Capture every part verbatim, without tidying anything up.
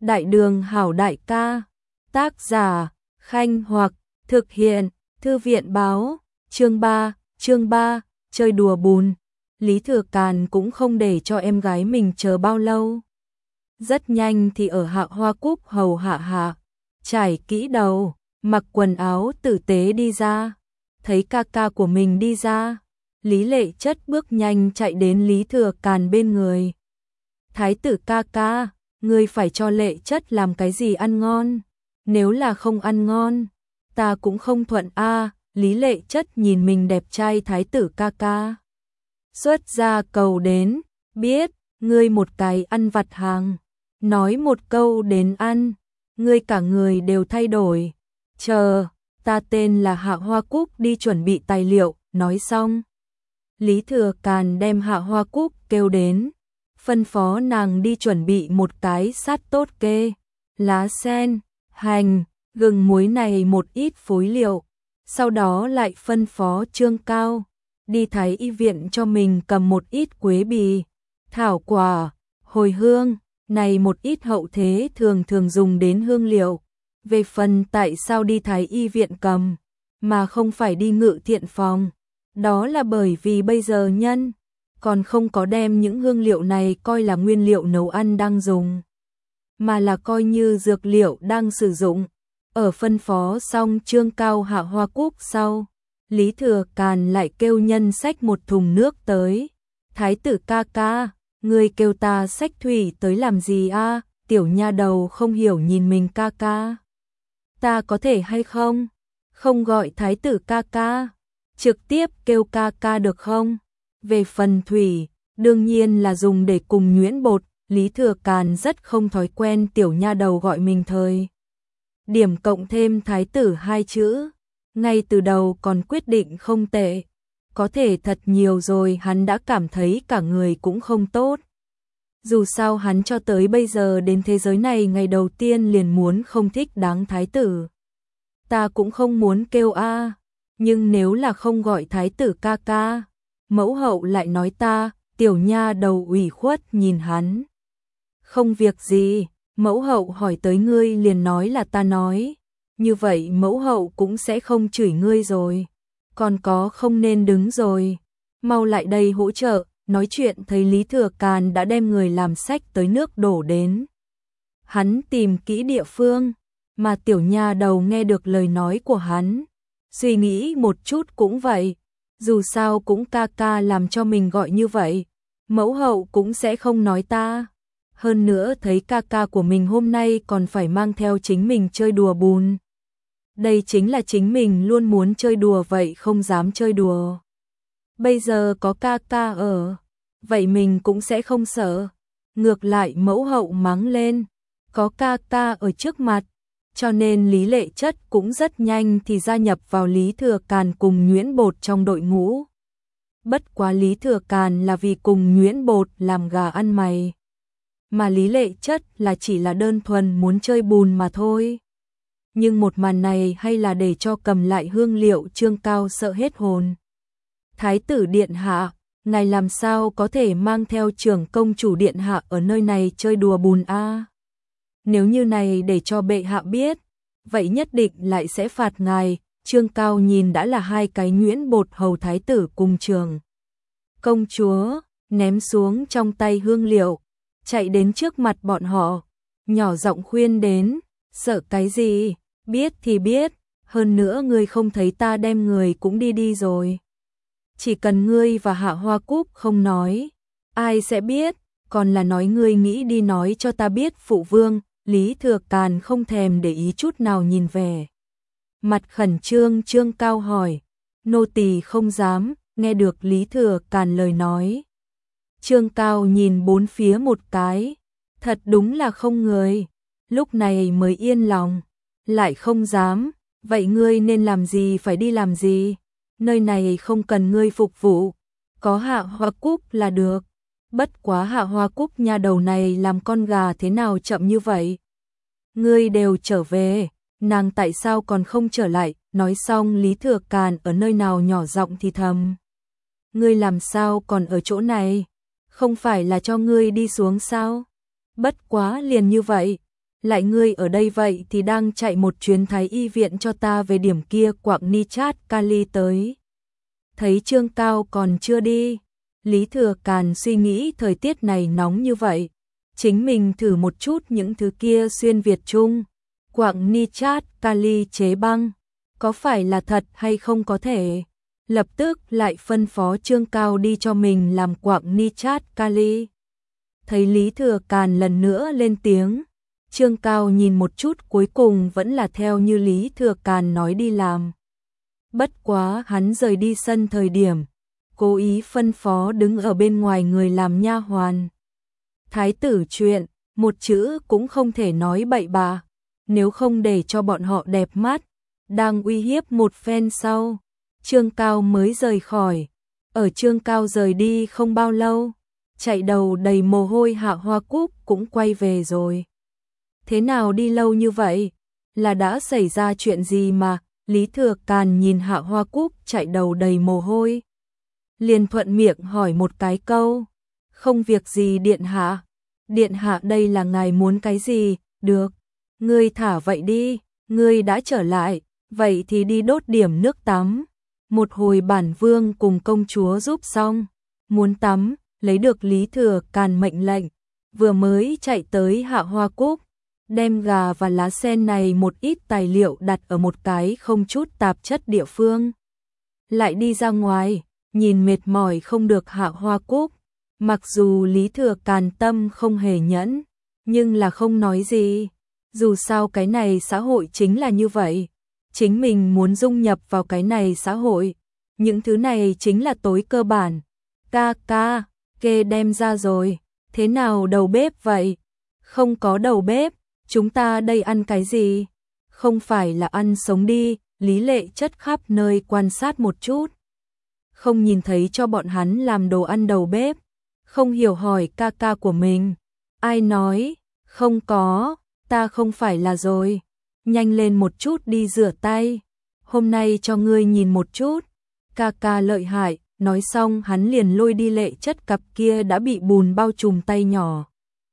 Đại đường hảo đại ca. Tác giả, Khanh Hoặc, thực hiện, Thư viện báo, chương ba, chương ba, chơi đùa bùn. Lý Thừa Càn cũng không để cho em gái mình chờ bao lâu. Rất nhanh thì ở Hạ Hoa Cúc hầu hạ hạ, trải kỹ đầu, mặc quần áo tử tế đi ra. Thấy ca ca của mình đi ra, Lý Lệ Chất bước nhanh chạy đến Lý Thừa Càn bên người. Thái tử ca ca, ngươi phải cho Lệ Chất làm cái gì ăn ngon, nếu là không ăn ngon, ta cũng không thuận a. Lý Lệ Chất nhìn mình đẹp trai thái tử ca ca, xuất ra cầu đến, biết, ngươi một cái ăn vặt hàng, nói một câu đến ăn, ngươi cả người đều thay đổi. Chờ, ta tên là Hạ Hoa Cúc đi chuẩn bị tài liệu. Nói xong, Lý Thừa Càn đem Hạ Hoa Cúc kêu đến, phân phó nàng đi chuẩn bị một cái sát tốt kê, lá sen, hành, gừng muối này một ít phối liệu. Sau đó lại phân phó Trương Cao đi Thái y viện cho mình cầm một ít quế bì, thảo quả, hồi hương, này một ít hậu thế thường thường dùng đến hương liệu. Về phần tại sao đi Thái y viện cầm, mà không phải đi Ngự Thiện phòng, đó là bởi vì bây giờ nhân còn không có đem những hương liệu này coi là nguyên liệu nấu ăn đang dùng, mà là coi như dược liệu đang sử dụng. Ở phân phó xong Trương Cao Hạ Hoa Cúc sau, Lý Thừa Càn lại kêu nhân xách một thùng nước tới. Thái tử ca ca, ngươi kêu ta xách thủy tới làm gì a? Tiểu nha đầu không hiểu nhìn mình ca ca. Ta có thể hay không? Không gọi thái tử ca ca, trực tiếp kêu ca ca được không? Về phần thủy, đương nhiên là dùng để cùng nhuyễn bột. Lý Thừa Càn rất không thói quen tiểu nha đầu gọi mình thời điểm cộng thêm thái tử hai chữ, ngay từ đầu còn quyết định không tệ, có thể thật nhiều rồi hắn đã cảm thấy cả người cũng không tốt. Dù sao hắn cho tới bây giờ đến thế giới này ngày đầu tiên liền muốn không thích đáng thái tử. Ta cũng không muốn kêu a, nhưng nếu là không gọi thái tử ca ca, mẫu hậu lại nói ta. Tiểu nha đầu ủy khuất nhìn hắn. Không việc gì, mẫu hậu hỏi tới ngươi liền nói là ta nói, như vậy mẫu hậu cũng sẽ không chửi ngươi rồi. Còn có không nên đứng rồi, mau lại đây hỗ trợ. Nói chuyện thấy Lý Thừa Càn đã đem người làm sách tới nước đổ đến. Hắn tìm kỹ địa phương, mà tiểu nha đầu nghe được lời nói của hắn, suy nghĩ một chút cũng vậy, dù sao cũng ca ca làm cho mình gọi như vậy, mẫu hậu cũng sẽ không nói ta. Hơn nữa thấy ca ca của mình hôm nay còn phải mang theo chính mình chơi đùa bùn. Đây chính là chính mình luôn muốn chơi đùa vậy không dám chơi đùa. Bây giờ có ca ca ở, vậy mình cũng sẽ không sợ. Ngược lại mẫu hậu mắng lên, có ca ca ở trước mặt, cho nên Lý Lệ Chất cũng rất nhanh thì gia nhập vào Lý Thừa Càn cùng nhuyễn bột trong đội ngũ. Bất quá Lý Thừa Càn là vì cùng nhuyễn bột làm gà ăn mày, mà Lý Lệ Chất là chỉ là đơn thuần muốn chơi bùn mà thôi. Nhưng một màn này hay là để cho cầm lại hương liệu Trương Cao sợ hết hồn. Thái tử điện hạ, ngài làm sao có thể mang theo trưởng công chủ điện hạ ở nơi này chơi đùa bùn a? Nếu như này để cho bệ hạ biết, vậy nhất định lại sẽ phạt ngài. Trương Cao nhìn đã là hai cái nhuyễn bột hầu thái tử cùng trường công chúa, ném xuống trong tay hương liệu, chạy đến trước mặt bọn họ, nhỏ giọng khuyên đến, sợ cái gì, biết thì biết, hơn nữa ngươi không thấy ta đem người cũng đi đi rồi. Chỉ cần ngươi và Hạ Hoa Cúc không nói, ai sẽ biết, còn là nói ngươi nghĩ đi nói cho ta biết. Phụ vương, Lý Thừa Càn không thèm để ý chút nào nhìn về mặt khẩn trương Trương Cao hỏi, nô tỳ không dám. Nghe được Lý Thừa Càn lời nói, Trương Cao nhìn bốn phía một cái, thật đúng là không người, lúc này mới yên lòng, lại không dám, vậy ngươi nên làm gì phải đi làm gì, nơi này không cần ngươi phục vụ, có Hạ Hoa Cúc là được. Bất quá Hạ Hoa Cúc nha đầu này làm con gà thế nào chậm như vậy, ngươi đều trở về, nàng tại sao còn không trở lại? Nói xong Lý Thừa Càn ở nơi nào nhỏ giọng thì thầm, ngươi làm sao còn ở chỗ này, không phải là cho ngươi đi xuống sao? Bất quá liền như vậy, Lại ngươi ở đây vậy thì đang chạy một chuyến thái y viện cho ta về điểm kia. Quạng Ni Chát Kali tới. Thấy Trương Cao còn chưa đi, Lý Thừa Càn suy nghĩ thời tiết này nóng như vậy, chính mình thử một chút những thứ kia xuyên Việt Trung. Quạng Ni Chát Kali chế băng, có phải là thật hay không có thể? Lập tức lại phân phó Trương Cao đi cho mình làm Quạng Ni Chát Kali. Thấy Lý Thừa Càn lần nữa lên tiếng, Trương Cao nhìn một chút cuối cùng vẫn là theo như Lý Thừa Càn nói đi làm. Bất quá hắn rời đi sân thời điểm, cố ý phân phó đứng ở bên ngoài người làm nha hoàn. Thái tử chuyện, một chữ cũng không thể nói bậy bạ, nếu không để cho bọn họ đẹp mắt, đang uy hiếp một phen sau. Trương Cao mới rời khỏi. Ở Trương Cao rời đi không bao lâu, chạy đầu đầy mồ hôi Hạ Hoa Cúc cũng quay về rồi. Thế nào đi lâu như vậy? Là đã xảy ra chuyện gì mà? Lý Thừa Càn nhìn Hạ Hoa Cúc chạy đầu đầy mồ hôi, liền thuận miệng hỏi một cái câu. Không việc gì điện hạ. Điện hạ đây là ngài muốn cái gì? Được, ngươi thả vậy đi, ngươi đã trở lại, vậy thì đi đốt điểm nước tắm. Một hồi bản vương cùng công chúa giúp xong, muốn tắm, lấy được Lý Thừa Càn mệnh lệnh, vừa mới chạy tới Hạ Hoa Cúc, đem gà và lá sen này một ít tài liệu đặt ở một cái không chút tạp chất địa phương. Lại đi ra ngoài, nhìn mệt mỏi không được Hạ Hoa Cúc, mặc dù Lý Thừa Càn tâm không hề nhẫn, nhưng là không nói gì. Dù sao cái này xã hội chính là như vậy, chính mình muốn dung nhập vào cái này xã hội, những thứ này chính là tối cơ bản. Ca ca, kê đem ra rồi, thế nào đầu bếp vậy? Không có đầu bếp, chúng ta đây ăn cái gì? Không phải là ăn sống đi. Lý Lệ Chất khắp nơi quan sát một chút, không nhìn thấy cho bọn hắn làm đồ ăn đầu bếp, không hiểu hỏi ca ca của mình. Ai nói? Không có, ta không phải là rồi. Nhanh lên một chút đi rửa tay, hôm nay cho ngươi nhìn một chút. Ca ca lợi hại. Nói xong hắn liền lôi đi Lệ Chất cặp kia đã bị bùn bao trùm tay nhỏ,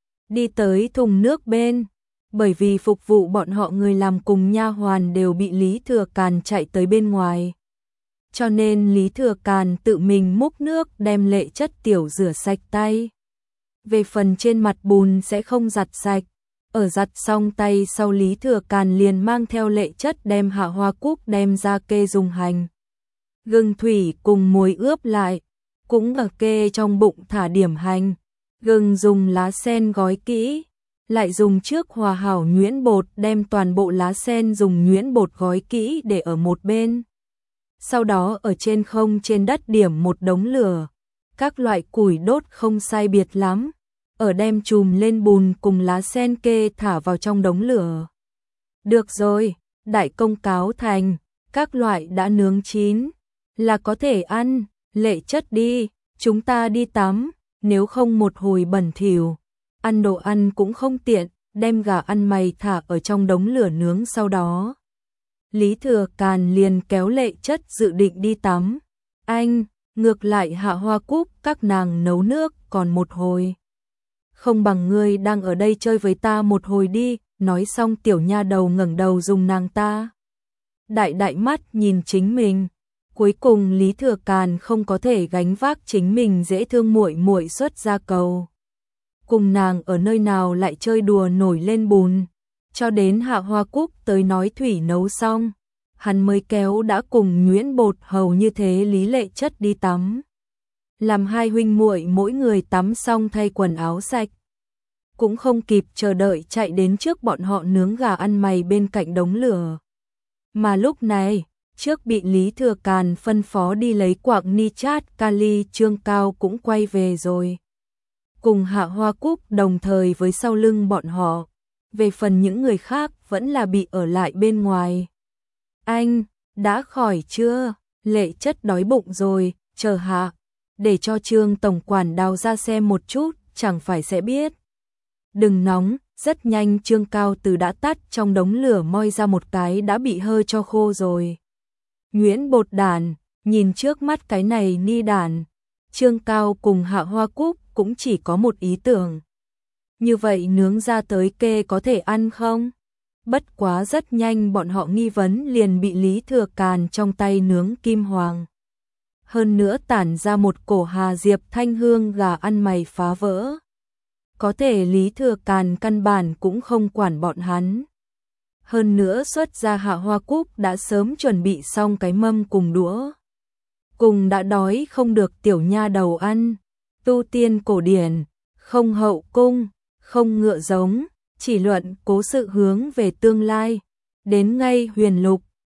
đi tới thùng nước bên. Bởi vì phục vụ bọn họ người làm cùng nha hoàn đều bị Lý Thừa Càn chạy tới bên ngoài, cho nên Lý Thừa Càn tự mình múc nước đem Lệ Chất tiểu rửa sạch tay. Về phần trên mặt bùn sẽ không giặt sạch. Ở giặt xong tay sau, Lý Thừa Càn liền mang theo Lệ Chất đem Hạ Hoa Cúc đem ra kê dùng hành, gừng thủy cùng muối ướp lại, cũng ở kê trong bụng thả điểm hành, gừng dùng lá sen gói kỹ, lại dùng trước hòa hảo nhuyễn bột đem toàn bộ lá sen dùng nhuyễn bột gói kỹ để ở một bên. Sau đó ở trên không trên đất điểm một đống lửa, các loại củi đốt không sai biệt lắm, ở đem chùm lên bùn cùng lá sen kê thả vào trong đống lửa. Được rồi, đại công cáo thành, các loại đã nướng chín, là có thể ăn. Lệ Chất đi, chúng ta đi tắm, nếu không một hồi bẩn thỉu. Ăn đồ ăn cũng không tiện, đem gà ăn mày thả ở trong đống lửa nướng. Sau đó Lý Thừa Càn liền kéo Lệ Chất dự định đi tắm. Anh, ngược lại Hạ Hoa Cúc các nàng nấu nước còn một hồi, không bằng ngươi đang ở đây chơi với ta một hồi đi. Nói xong tiểu nha đầu ngẩng đầu dùng nàng ta đại đại mắt nhìn chính mình. Cuối cùng Lý Thừa Càn không có thể gánh vác chính mình dễ thương muội muội xuất ra cầu, cùng nàng ở nơi nào lại chơi đùa nổi lên bùn, cho đến Hạ Hoa Cúc tới nói thủy nấu xong, hắn mới kéo đã cùng nhuyễn bột hầu như thế Lý Lệ Chất đi tắm. Làm hai huynh muội mỗi người tắm xong thay quần áo sạch, cũng không kịp chờ đợi chạy đến trước bọn họ nướng gà ăn mày bên cạnh đống lửa. Mà lúc này, trước bị Lý Thừa Càn phân phó đi lấy Quạng Ni Chát Kali, Trương Cao cũng quay về rồi, cùng Hạ Hoa Cúc đồng thời với sau lưng bọn họ. Về phần những người khác vẫn là bị ở lại bên ngoài. Anh, đã khỏi chưa? Lệ Chất đói bụng rồi, chờ hạ, để cho Trương tổng quản đào ra xem một chút, chẳng phải sẽ biết. Đừng nóng, rất nhanh Trương Cao từ đã tắt trong đống lửa moi ra một cái đã bị hơ cho khô rồi nhuyễn bột đàn. Nhìn trước mắt cái này ni đàn, Trương Cao cùng Hạ Hoa Cúc cũng chỉ có một ý tưởng, Như vậy nướng ra tới kê có thể ăn không? Bất quá rất nhanh bọn họ nghi vấn liền bị Lý Thừa Càn trong tay nướng kim hoàng. Hơn nữa tản ra một cổ hà diệp thanh hương gà ăn mày phá vỡ. Có thể Lý Thừa Càn căn bản cũng không quản bọn hắn. Hơn nữa xuất ra Hạ Hoa Cúc đã sớm chuẩn bị xong cái mâm cùng đũa. Cùng đã đói không được tiểu nha đầu ăn. Tu tiên cổ điển, không hậu cung, không ngựa giống, chỉ luận cố sự hướng về tương lai. Đến ngay huyền lục,